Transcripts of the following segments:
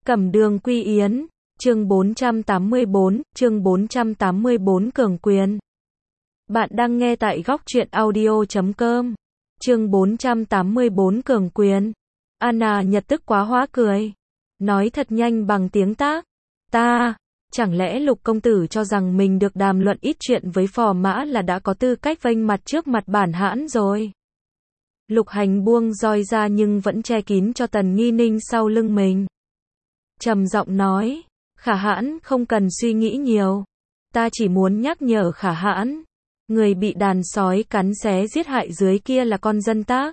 Cẩm Đường Quy Yến, chương 484 Cường Quyền. Bạn đang nghe tại góc truyện audio.com. Chương 484 Cường Quyền. Anna Nhật tức quá hóa cười. Nói thật nhanh bằng tiếng tác. Chẳng lẽ Lục công tử cho rằng mình được đàm luận ít chuyện với Phò Mã là đã có tư cách vênh mặt trước mặt bản hãn rồi? Lục Hành buông roi ra nhưng vẫn che kín cho Tần Nghi Ninh sau lưng mình. Trầm giọng nói, Khả Hãn không cần suy nghĩ nhiều. Ta chỉ muốn nhắc nhở Khả Hãn, người bị đàn sói cắn xé giết hại dưới kia là con dân tác.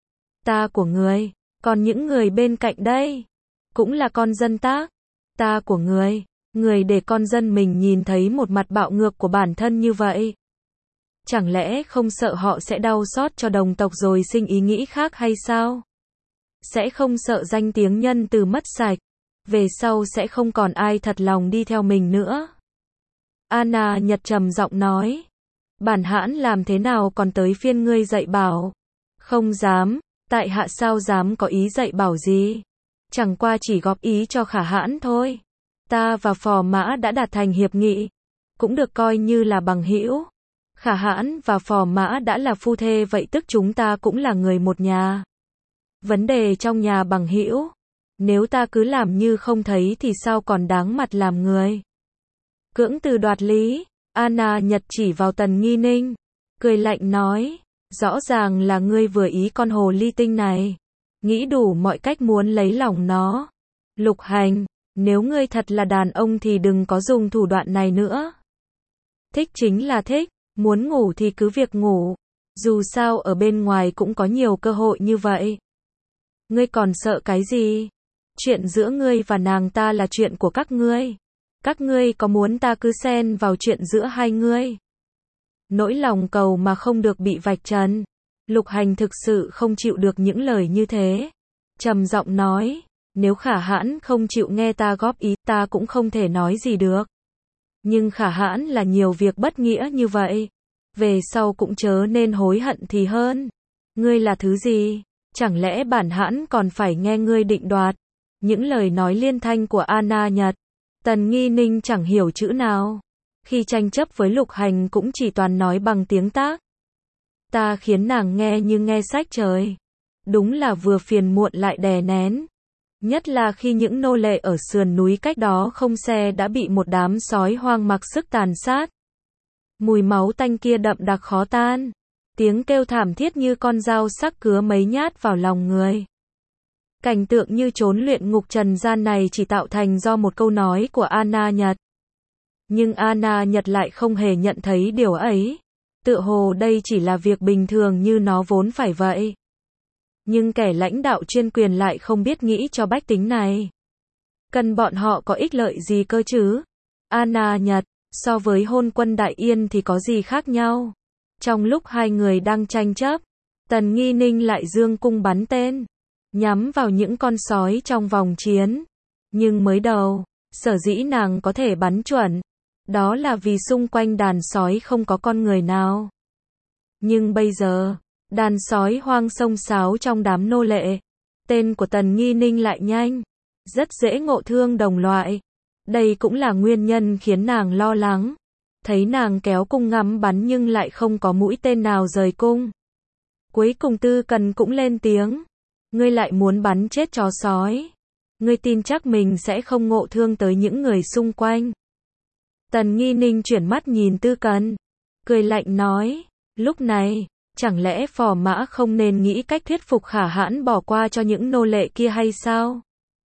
Ta của người, còn những người bên cạnh đây, cũng là con dân tác. Ta của người để con dân mình nhìn thấy một mặt bạo ngược của bản thân như vậy. Chẳng lẽ không sợ họ sẽ đau xót cho đồng tộc rồi sinh ý nghĩ khác hay sao? Sẽ không sợ danh tiếng nhân từ mất sạch, về sau sẽ không còn ai thật lòng đi theo mình nữa. Anna Nhật trầm giọng nói, bản hãn làm thế nào còn tới phiên ngươi dạy bảo? Không dám, tại hạ sao dám có ý dạy bảo gì? Chẳng qua chỉ góp ý cho Khả Hãn thôi. Ta và Phò Mã đã đạt thành hiệp nghị, cũng được coi như là bằng hữu. Khả Hãn và Phò Mã đã là phu thê vậy tức chúng ta cũng là người một nhà. Vấn đề trong nhà bằng hữu, nếu ta cứ làm như không thấy thì sao còn đáng mặt làm người? Cưỡng từ đoạt lý, Anna Nhật chỉ vào Tần Nghi Ninh, cười lạnh nói, rõ ràng là ngươi vừa ý con hồ ly tinh này, nghĩ đủ mọi cách muốn lấy lòng nó. Lục Hành, nếu ngươi thật là đàn ông thì đừng có dùng thủ đoạn này nữa. Thích chính là thích, muốn ngủ thì cứ việc ngủ, dù sao ở bên ngoài cũng có nhiều cơ hội như vậy. Ngươi còn sợ cái gì? Chuyện giữa ngươi và nàng ta là chuyện của các ngươi. Các ngươi có muốn ta cứ xen vào chuyện giữa hai ngươi? Nỗi lòng cầu mà không được bị vạch trần. Lục Hành thực sự không chịu được những lời như thế. Trầm giọng nói, nếu Khả Hãn không chịu nghe ta góp ý, ta cũng không thể nói gì được. Nhưng Khả Hãn là nhiều việc bất nghĩa như vậy, về sau cũng chớ nên hối hận thì hơn. Ngươi là thứ gì? Chẳng lẽ bản hãn còn phải nghe ngươi định đoạt? Những lời nói liên thanh của Anna Nhật, Tần Nghi Ninh chẳng hiểu chữ nào. Khi tranh chấp với Lục Hành cũng chỉ toàn nói bằng tiếng tác. Ta khiến nàng nghe như nghe sách trời. Đúng là vừa phiền muộn lại đè nén. Nhất là khi những nô lệ ở sườn núi cách đó không xe đã bị một đám sói hoang mặc sức tàn sát. Mùi máu tanh kia đậm đặc khó tan. Tiếng kêu thảm thiết như con dao sắc cứa mấy nhát vào lòng người. Cảnh tượng như chốn luyện ngục trần gian này chỉ tạo thành do một câu nói của Anna Nhật. Nhưng Anna Nhật lại không hề nhận thấy điều ấy. Tựa hồ đây chỉ là việc bình thường như nó vốn phải vậy. Nhưng kẻ lãnh đạo chuyên quyền lại không biết nghĩ cho bách tính này. Cần bọn họ có ích lợi gì cơ chứ? Anna Nhật, so với hôn quân Đại Yên thì có gì khác nhau? Trong lúc hai người đang tranh chấp, Tần Nghi Ninh lại giương cung bắn tên, nhắm vào những con sói trong vòng chiến. Nhưng mới đầu, sở dĩ nàng có thể bắn chuẩn, đó là vì xung quanh đàn sói không có con người nào. Nhưng bây giờ, đàn sói hoang xông xáo trong đám nô lệ, tên của Tần Nghi Ninh lại nhanh, rất dễ ngộ thương đồng loại. Đây cũng là nguyên nhân khiến nàng lo lắng. Thấy nàng kéo cung ngắm bắn nhưng lại không có mũi tên nào rời cung. Cuối cùng Tư Cần cũng lên tiếng. Ngươi lại muốn bắn chết chó sói. Ngươi tin chắc mình sẽ không ngộ thương tới những người xung quanh. Tần Nghi Ninh chuyển mắt nhìn Tư Cần, cười lạnh nói, lúc này, chẳng lẽ Phò Mã không nên nghĩ cách thuyết phục Khả Hãn bỏ qua cho những nô lệ kia hay sao?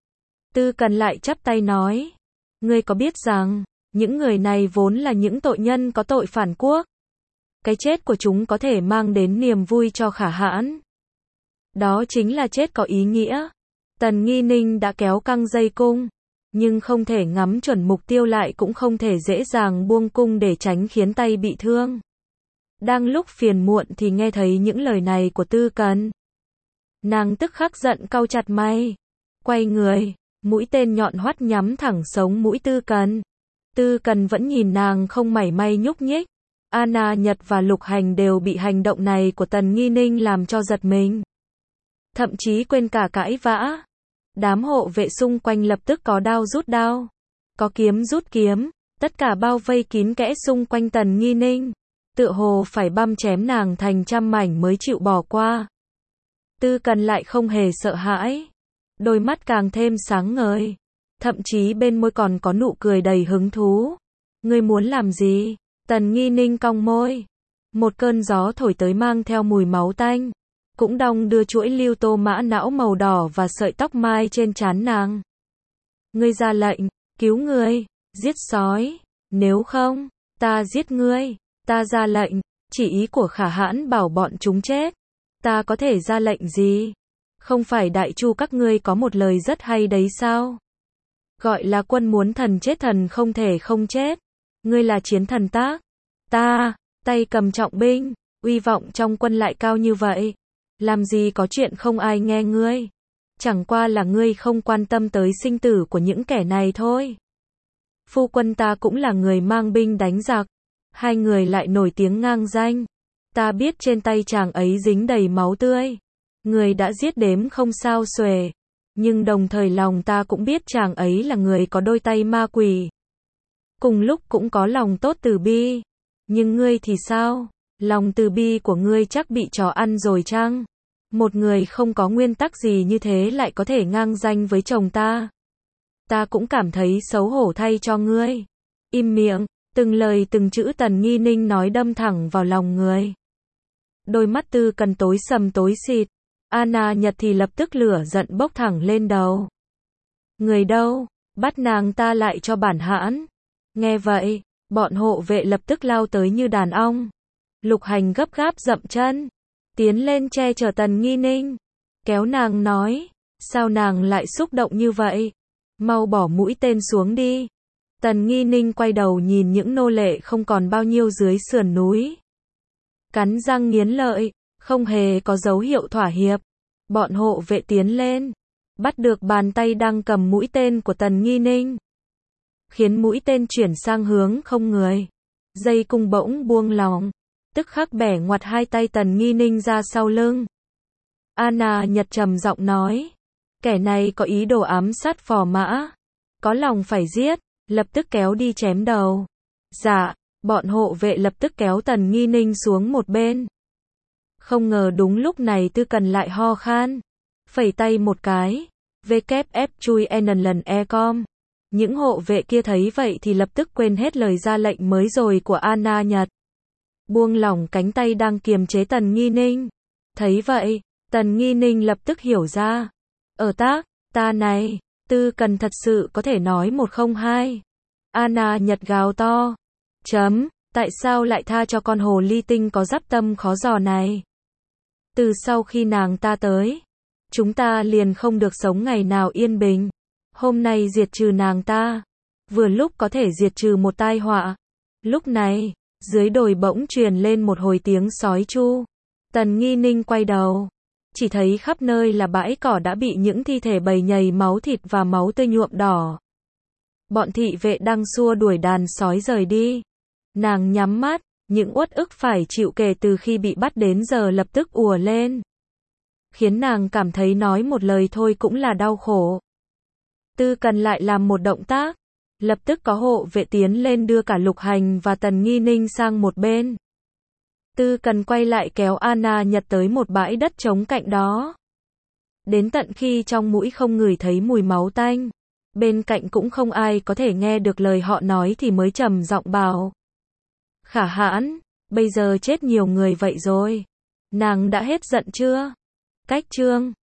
Tư Cần lại chắp tay nói, ngươi có biết rằng, những người này vốn là những tội nhân có tội phản quốc. Cái chết của chúng có thể mang đến niềm vui cho Khả Hãn. Đó chính là chết có ý nghĩa. Tần Nghi Ninh đã kéo căng dây cung, nhưng không thể ngắm chuẩn mục tiêu lại cũng không thể dễ dàng buông cung để tránh khiến tay bị thương. Đang lúc phiền muộn thì nghe thấy những lời này của Tư Cần. Nàng tức khắc giận cau chặt mày, quay người, mũi tên nhọn hoắt nhắm thẳng sống mũi Tư Cần. Tư Cần vẫn nhìn nàng không mảy may nhúc nhích. Anna Nhật và Lục Hành đều bị hành động này của Tần Nghi Ninh làm cho giật mình. Thậm chí quên cả cãi vã. Đám hộ vệ xung quanh lập tức có đao rút đao, có kiếm rút kiếm, tất cả bao vây kín kẽ xung quanh Tần Nghi Ninh, tựa hồ phải băm chém nàng thành trăm mảnh mới chịu bỏ qua. Tư Cần lại không hề sợ hãi, đôi mắt càng thêm sáng ngời, thậm chí bên môi còn có nụ cười đầy hứng thú. Ngươi muốn làm gì? Tần Nghi Ninh cong môi. Một cơn gió thổi tới mang theo mùi máu tanh, cũng đong đưa chuỗi lưu tô mã não màu đỏ và sợi tóc mai trên trán nàng. Ngươi ra lệnh, cứu người, giết sói, nếu không, ta giết ngươi, ta ra lệnh, chỉ ý của Khả Hãn bảo bọn chúng chết. Ta có thể ra lệnh gì? Không phải đại chu các ngươi có một lời rất hay đấy sao? Gọi là quân muốn thần chết thần không thể không chết. Ngươi là chiến thần tác. Ta, tay cầm trọng binh, uy vọng trong quân lại cao như vậy. Làm gì có chuyện không ai nghe ngươi. Chẳng qua là ngươi không quan tâm tới sinh tử của những kẻ này thôi. Phu quân ta cũng là người mang binh đánh giặc. Hai người lại nổi tiếng ngang danh. Ta biết trên tay chàng ấy dính đầy máu tươi. Người đã giết đếm không sao xuể. Nhưng đồng thời lòng ta cũng biết chàng ấy là người có đôi tay ma quỷ. Cùng lúc cũng có lòng tốt từ bi. Nhưng ngươi thì sao? Lòng từ bi của ngươi chắc bị chó ăn rồi chăng? Một người không có nguyên tắc gì như thế lại có thể ngang danh với chồng ta. Ta cũng cảm thấy xấu hổ thay cho ngươi. Im miệng, từng lời từng chữ Tần Nghi Ninh nói đâm thẳng vào lòng người. Đôi mắt Tư Cần tối sầm tối xịt. Anna Nhật thì lập tức lửa giận bốc thẳng lên đầu. Người đâu? Bắt nàng ta lại cho bản hãn. Nghe vậy, bọn hộ vệ lập tức lao tới như đàn ong. Lục Hành gấp gáp dậm chân, tiến lên che chở Tần Nghi Ninh, kéo nàng nói, sao nàng lại xúc động như vậy? Mau bỏ mũi tên xuống đi. Tần Nghi Ninh quay đầu nhìn những nô lệ không còn bao nhiêu dưới sườn núi. Cắn răng nghiến lợi, không hề có dấu hiệu thỏa hiệp. Bọn hộ vệ tiến lên, bắt được bàn tay đang cầm mũi tên của Tần Nghi Ninh, khiến mũi tên chuyển sang hướng không người. Dây cung bỗng buông lỏng, tức khắc bẻ ngoặt hai tay Tần Nghi Ninh ra sau lưng. Anna Nhật trầm giọng nói, kẻ này có ý đồ ám sát phò mã, có lòng phải giết, lập tức kéo đi chém đầu. Dạ, bọn hộ vệ lập tức kéo Tần Nghi Ninh xuống một bên. Không ngờ đúng lúc này Tư Cần lại ho khan, phẩy tay một cái, WF chui lần ecom. Những hộ vệ kia thấy vậy thì lập tức quên hết lời ra lệnh mới rồi của Anna Nhật. Buông lỏng cánh tay đang kiềm chế Tần Nghi Ninh. Thấy vậy, Tần Nghi Ninh lập tức hiểu ra. Ở tác, ta này, Tư Cần thật sự có thể nói một không hai. Anna Nhật gào to. Tại sao lại tha cho con hồ ly tinh có giáp tâm khó dò này? Từ sau khi nàng ta tới, chúng ta liền không được sống ngày nào yên bình. Hôm nay diệt trừ nàng ta, vừa lúc có thể diệt trừ một tai họa. Lúc này, dưới đồi bỗng truyền lên một hồi tiếng sói tru. Tần Nghi Ninh quay đầu, chỉ thấy khắp nơi là bãi cỏ đã bị những thi thể bầy nhầy máu thịt và máu tươi nhuộm đỏ. Bọn thị vệ đang xua đuổi đàn sói rời đi. Nàng nhắm mắt, những uất ức phải chịu kể từ khi bị bắt đến giờ lập tức ùa lên, khiến nàng cảm thấy nói một lời thôi cũng là đau khổ. Tư Cần lại làm một động tác, lập tức có hộ vệ tiến lên đưa cả Lục Hành và Tần Nghi Ninh sang một bên. Tư Cần quay lại kéo Anna Nhật tới một bãi đất trống cạnh đó. Đến tận khi trong mũi không ngửi thấy mùi máu tanh, bên cạnh cũng không ai có thể nghe được lời họ nói thì mới trầm giọng bảo. Khả Hãn, bây giờ chết nhiều người vậy rồi. Nàng đã hết giận chưa? Cách chương